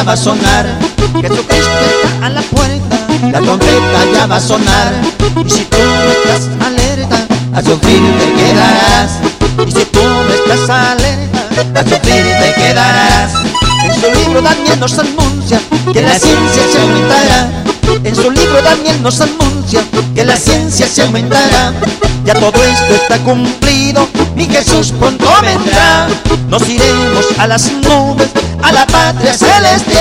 va a sonar. Jesucristo está a la puerta, La trompeta ya va a sonar. y si tú no estás alerta, A sufrir te quedarás. y si tú no estás alerta, A sufrir te quedarás. en su libro Daniel nos anuncia que la ciencia se aumentará. En su libro Daniel nos anuncia que la ciencia se aumentará. Ya todo esto está cumplido, mi Jesús pronto vendrá. Nos iremos a las nubes, a la patria celestial.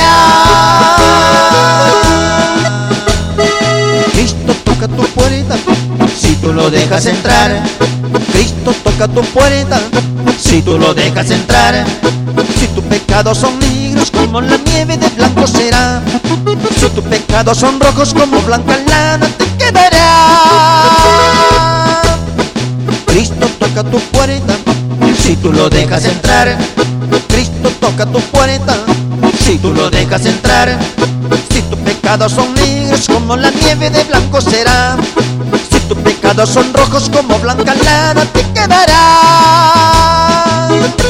Cristo toca tu puerta, Si tú lo dejas entrar, Cristo toca tu puerta. si tú lo dejas entrar, Si tus pecados son negros como la nieve, de blanco será. Si tus pecados son rojos como blanca lana, te quedará. Cristo toca tu puerta, si tú lo dejas entrar, Cristo toca tu puerta. si tú lo dejas entrar, Si tus pecados son negros como la nieve, de blanco será. Si tus pecados son rojos como blanca lana, te quedará.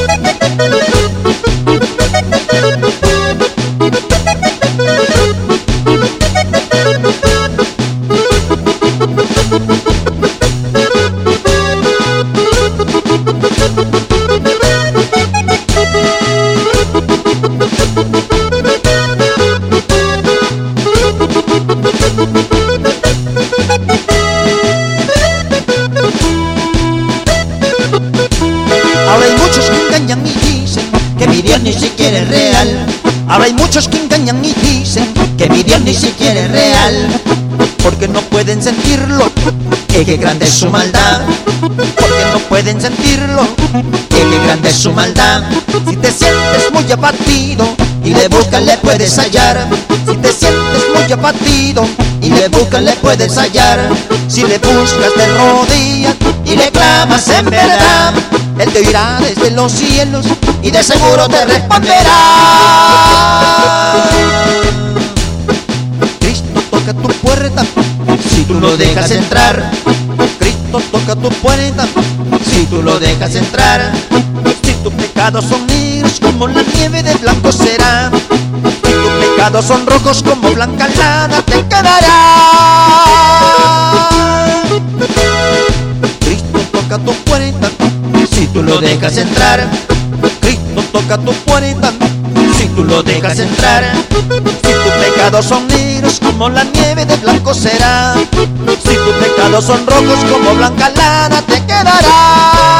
Ahora hay muchos que engañan y dicen que mi Dios ni siquiera es real. Ahora hay muchos que engañan y dicen que mi Dios ni siquiera es real. Porque no pueden sentirlo, que qué grande es su maldad, porque no pueden sentirlo. que qué grande es su maldad. Si te sientes muy abatido Y le buscas le puedes hallar, si te sientes muy abatido y le buscas le puedes hallar. si le buscas de rodillas Y le clamas en verdad, Él te oirá desde los cielos y de seguro te responderá. Cristo toca tu puerta, Si tú lo dejas entrar, Cristo toca tu puerta. si tú lo dejas entrar, Si tus pecados son negros como la nieve, de blanco será. Si tus pecados son rojos como blanca lana, te quedará. Cristo toca tu puerta, si tú lo dejas entrar, Cristo toca tu puerta. si tú lo dejas entrar, Si tus pecados son negros como la nieve, de blanco será. Si tus pecados son rojos como blanca lana, te quedará.